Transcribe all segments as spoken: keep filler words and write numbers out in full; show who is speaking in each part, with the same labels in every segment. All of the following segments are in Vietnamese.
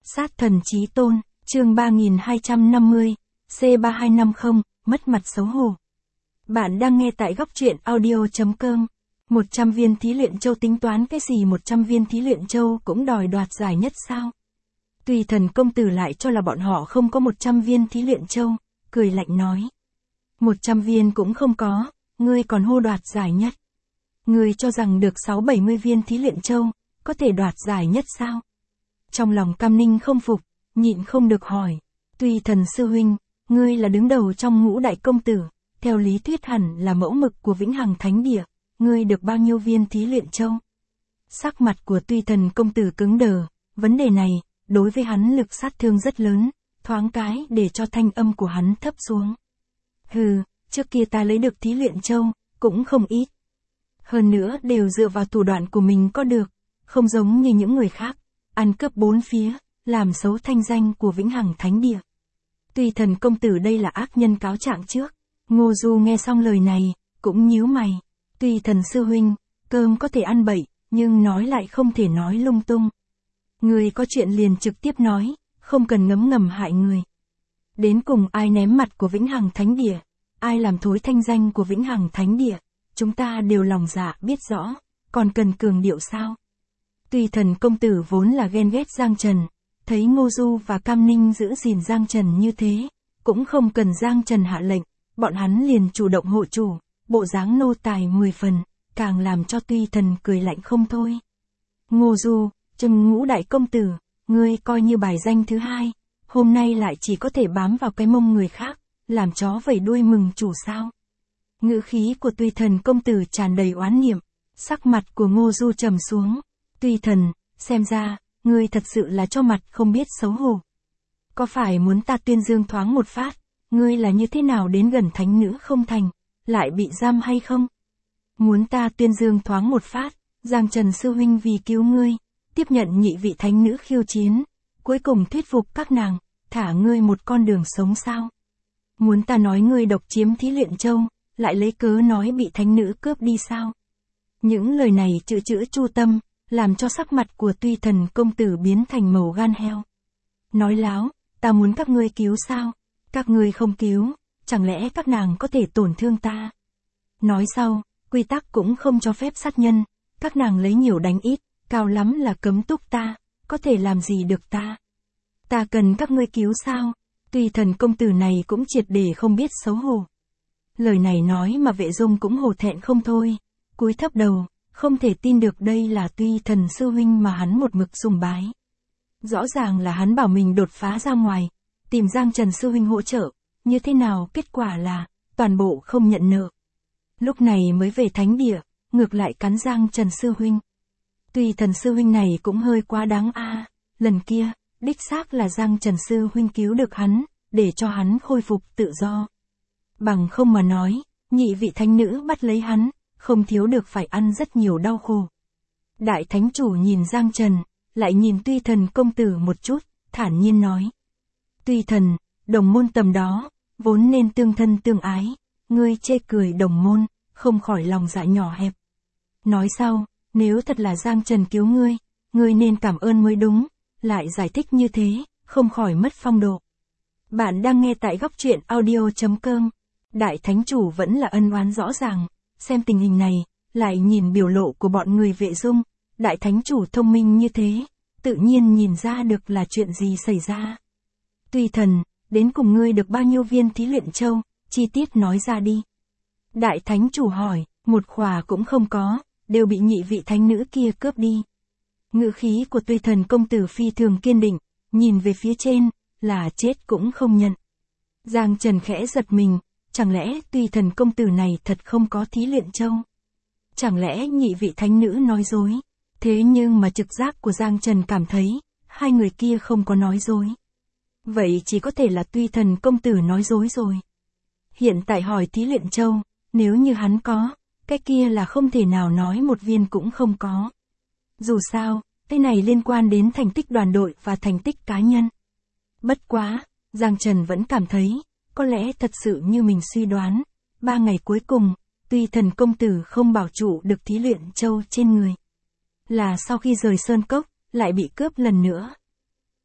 Speaker 1: Sát thần chí tôn, chương ba nghìn hai trăm năm mươi, C ba hai năm không, mất mặt xấu hổ. Bạn đang nghe tại góc truyện audio.com. một trăm viên thí luyện châu tính toán cái gì một trăm viên thí luyện châu cũng đòi đoạt giải nhất sao? Tùy Thần công tử lại cho là bọn họ không có một trăm viên thí luyện châu, cười lạnh nói. một trăm viên cũng không có, ngươi còn hô đoạt giải nhất. Ngươi cho rằng được sáu bảy mươi viên thí luyện châu, có thể đoạt giải nhất sao? Trong lòng Cam Ninh không phục, nhịn không được hỏi. Tùy Thần sư huynh, ngươi là đứng đầu trong ngũ đại công tử, theo lý thuyết hẳn là mẫu mực của Vĩnh Hằng Thánh Địa, ngươi được bao nhiêu viên thí luyện châu? Sắc mặt của Tùy Thần công tử cứng đờ, vấn đề này, đối với hắn lực sát thương rất lớn, thoáng cái để cho thanh âm của hắn thấp xuống. Hừ, trước kia ta lấy được thí luyện châu, cũng không ít. Hơn nữa đều dựa vào thủ đoạn của mình có được, không giống như những người khác, ăn cướp bốn phía, làm xấu thanh danh của Vĩnh Hằng Thánh Địa. Tùy Thần công tử đây là ác nhân cáo trạng trước. Ngô Du nghe xong lời này, cũng nhíu mày. Tùy Thần sư huynh, cơm có thể ăn bậy, nhưng nói lại không thể nói lung tung. Người có chuyện liền trực tiếp nói, không cần ngấm ngầm hại người. Đến cùng ai ném mặt của Vĩnh Hằng Thánh Địa, ai làm thối thanh danh của Vĩnh Hằng Thánh Địa, chúng ta đều lòng dạ biết rõ, còn cần cường điệu sao? Tùy Thần công tử vốn là ghen ghét Giang Trần, thấy Ngô Du và Cam Ninh giữ gìn Giang Trần như thế, cũng không cần Giang Trần hạ lệnh, bọn hắn liền chủ động hộ chủ, bộ dáng nô tài mười phần, càng làm cho Tùy Thần cười lạnh không thôi. Ngô Du, Trừng ngũ đại công tử, ngươi coi như bài danh thứ hai, hôm nay lại chỉ có thể bám vào cái mông người khác, làm chó vẩy đuôi mừng chủ sao? Ngữ khí của Tùy Thần công tử tràn đầy oán niệm, sắc mặt của Ngô Du trầm xuống. Tùy Thần, xem ra, ngươi thật sự là cho mặt không biết xấu hổ. Có phải muốn ta tuyên dương thoáng một phát, ngươi là như thế nào đến gần thánh nữ không thành, lại bị giam hay không? Muốn ta tuyên dương thoáng một phát, Giang Trần sư huynh vì cứu ngươi, tiếp nhận nhị vị thánh nữ khiêu chiến, cuối cùng thuyết phục các nàng, thả ngươi một con đường sống sao? Muốn ta nói ngươi độc chiếm thí luyện châu, lại lấy cớ nói bị thánh nữ cướp đi sao? Những lời này chữ chữ chu tâm, làm cho sắc mặt của Tùy Thần công tử biến thành màu gan heo. Nói láo, ta muốn các ngươi cứu sao? Các ngươi không cứu, chẳng lẽ các nàng có thể tổn thương ta? Nói sau, quy tắc cũng không cho phép sát nhân, các nàng lấy nhiều đánh ít, cao lắm là cấm túc ta, có thể làm gì được ta? Ta cần các ngươi cứu sao? Tùy Thần công tử này cũng triệt để không biết xấu hổ. Lời này nói mà Vệ Dung cũng hổ thẹn không thôi, cúi thấp đầu, không thể tin được đây là Tùy Thần sư huynh mà hắn một mực sùng bái. Rõ ràng là hắn bảo mình đột phá ra ngoài, tìm Giang Trần sư huynh hỗ trợ, như thế nào kết quả là, toàn bộ không nhận nợ. Lúc này mới về thánh địa, ngược lại cắn Giang Trần sư huynh. Tùy Thần sư huynh này cũng hơi quá đáng a, à, lần kia, đích xác là Giang Trần sư huynh cứu được hắn, để cho hắn khôi phục tự do. Bằng không mà nói, nhị vị thánh nữ bắt lấy hắn, không thiếu được phải ăn rất nhiều đau khổ. Đại thánh chủ nhìn Giang Trần, lại nhìn Tùy Thần công tử một chút, thản nhiên nói. Tùy Thần, đồng môn tầm đó, vốn nên tương thân tương ái, ngươi chê cười đồng môn, không khỏi lòng dạ nhỏ hẹp. Nói sau, nếu thật là Giang Trần cứu ngươi, ngươi nên cảm ơn mới đúng, lại giải thích như thế, không khỏi mất phong độ. Bạn đang nghe tại góc truyện audio.com. Đại thánh chủ vẫn là ân oán rõ ràng, xem tình hình này, lại nhìn biểu lộ của bọn người Vệ Dung, đại thánh chủ thông minh như thế, tự nhiên nhìn ra được là chuyện gì xảy ra. Tùy Thần, đến cùng ngươi được bao nhiêu viên thí luyện châu, chi tiết nói ra đi. Đại thánh chủ hỏi, một khỏa cũng không có, đều bị nhị vị thánh nữ kia cướp đi. Ngữ khí của Tùy Thần công tử phi thường kiên định, nhìn về phía trên, là chết cũng không nhận. Giang Trần khẽ giật mình, chẳng lẽ Tùy Thần công tử này thật không có thí luyện châu? Chẳng lẽ nhị vị thánh nữ nói dối? Thế nhưng mà trực giác của Giang Trần cảm thấy, hai người kia không có nói dối. Vậy chỉ có thể là Tùy Thần công tử nói dối rồi. Hiện tại hỏi thí luyện châu, nếu như hắn có, cái kia là không thể nào nói một viên cũng không có. Dù sao, cái này liên quan đến thành tích đoàn đội và thành tích cá nhân. Bất quá, Giang Trần vẫn cảm thấy, có lẽ thật sự như mình suy đoán, ba ngày cuối cùng, Tùy Thần công tử không bảo trụ được thí luyện châu trên người. Là sau khi rời Sơn Cốc, lại bị cướp lần nữa.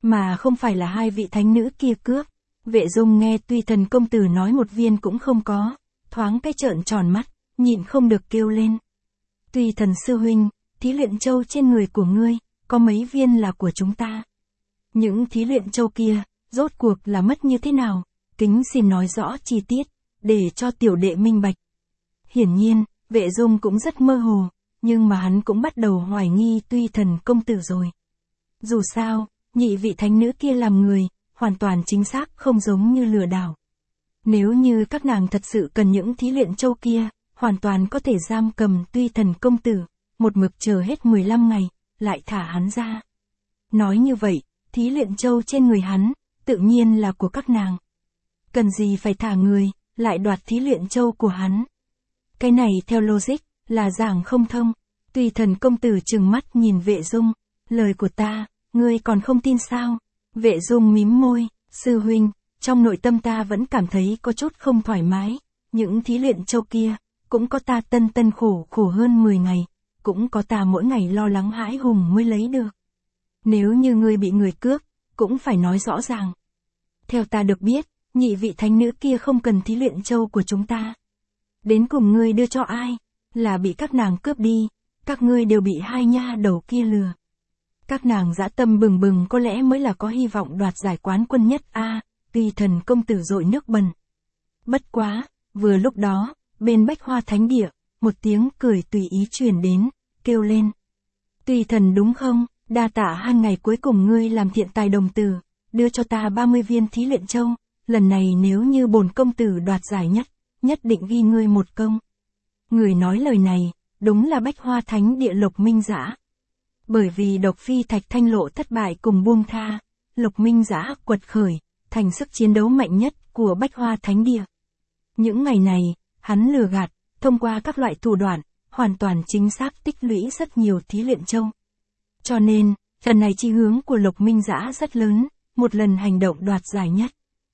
Speaker 1: mà không phải là hai vị thánh nữ kia cướp. Vệ Dung nghe Tuy Thần công tử nói một viên cũng không có, thoáng cái trợn tròn mắt, nhịn không được kêu lên. Tuy Thần sư huynh, thí luyện châu trên người của ngươi, có mấy viên là của chúng ta. Những thí luyện châu kia, rốt cuộc là mất như thế nào, kính xin nói rõ chi tiết, để cho tiểu đệ minh bạch. Hiển nhiên, Vệ Dung cũng rất mơ hồ, nhưng mà hắn cũng bắt đầu hoài nghi Tuy Thần công tử rồi. Dù sao, nhị vị thánh nữ kia làm người, hoàn toàn chính xác không giống như lừa đảo. Nếu như các nàng thật sự cần những thí luyện châu kia, hoàn toàn có thể giam cầm Tuy Thần công tử, một mực chờ hết mười lăm ngày, lại thả hắn ra. Nói như vậy, thí luyện châu trên người hắn, tự nhiên là của các nàng. Cần gì phải thả người, lại đoạt thí luyện châu của hắn. Cái này theo logic, là giảng không thông. Tuy Thần công tử trừng mắt nhìn Vệ Dung, lời của ta, ngươi còn không tin sao? Vệ Dung mím môi, sư huynh, trong nội tâm ta vẫn cảm thấy có chút không thoải mái, những thí luyện châu kia, cũng có ta tân tân khổ khổ hơn mười ngày, cũng có ta mỗi ngày lo lắng hãi hùng mới lấy được. Nếu như ngươi bị người cướp, cũng phải nói rõ ràng. Theo ta được biết, nhị vị thánh nữ kia không cần thí luyện châu của chúng ta. Đến cùng ngươi đưa cho ai? Là bị các nàng cướp đi, các ngươi đều bị hai nha đầu kia lừa. Các nàng dã tâm bừng bừng có lẽ mới là có hy vọng đoạt giải quán quân nhất a. À, Tuy Thần công tử dội nước bần. Bất quá, vừa lúc đó, bên Bách Hoa Thánh Địa, một tiếng cười tùy ý truyền đến, kêu lên. Tuy Thần đúng không, đa tạ hai ngày cuối cùng ngươi làm thiện tài đồng tử, đưa cho ta ba mươi viên thí luyện châu, lần này nếu như bổn công tử đoạt giải nhất, nhất định ghi ngươi một công. Người nói lời này, đúng là Bách Hoa Thánh Địa Lộc Minh Dã. Bởi vì độc phi thạch thanh lộ thất bại cùng buông tha, Lộc Minh Dã quật khởi, thành sức chiến đấu mạnh nhất của Bách Hoa Thánh Địa. Những ngày này, hắn lừa gạt, thông qua các loại thủ đoạn, hoàn toàn chính xác tích lũy rất nhiều thí luyện châu. Cho nên, lần này chi hướng của Lộc Minh Dã rất lớn, một lần hành động đoạt giải nhất.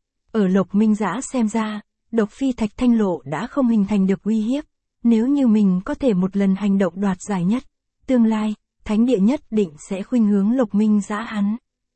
Speaker 1: Ở Lộc Minh Dã xem ra, độc phi thạch thanh lộ đã không hình thành được uy hiếp, nếu như mình có thể một lần hành động đoạt giải nhất, tương lai, Thánh Địa nhất định sẽ khuynh hướng Lộc Minh Dã hắn.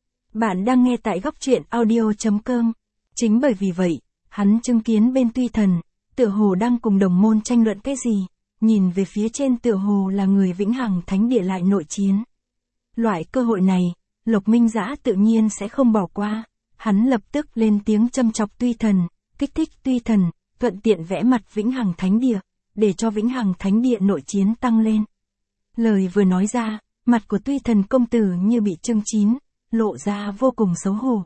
Speaker 1: Bạn đang nghe tại góc truyện audio chấm com. Chính bởi vì vậy, hắn chứng kiến bên Tuy Thần, tựa hồ đang cùng đồng môn tranh luận cái gì, nhìn về phía trên tựa hồ là người vĩnh hằng Thánh Địa lại nội chiến. Loại cơ hội này, Lộc Minh Dã tự nhiên sẽ không bỏ qua, hắn lập tức lên tiếng châm chọc Tuy Thần, kích thích Tuy Thần, thuận tiện vẽ mặt vĩnh hằng Thánh Địa, để cho vĩnh hằng Thánh Địa nội chiến tăng lên. Lời vừa nói ra, mặt của Tuy Thần công tử như bị chưng chín, lộ ra vô cùng xấu hổ.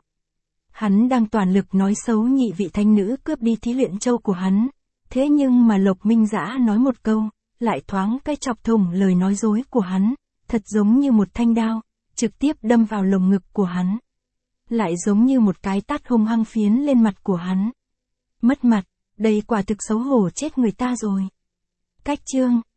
Speaker 1: Hắn đang toàn lực nói xấu nhị vị thánh nữ cướp đi thí luyện châu của hắn, thế nhưng mà Lộc Minh Dã nói một câu, lại thoáng cái chọc thủng lời nói dối của hắn, thật giống như một thanh đao, trực tiếp đâm vào lồng ngực của hắn. Lại giống như một cái tát hung hăng phiến lên mặt của hắn. Mất mặt, đây quả thực xấu hổ chết người ta rồi. Cách chương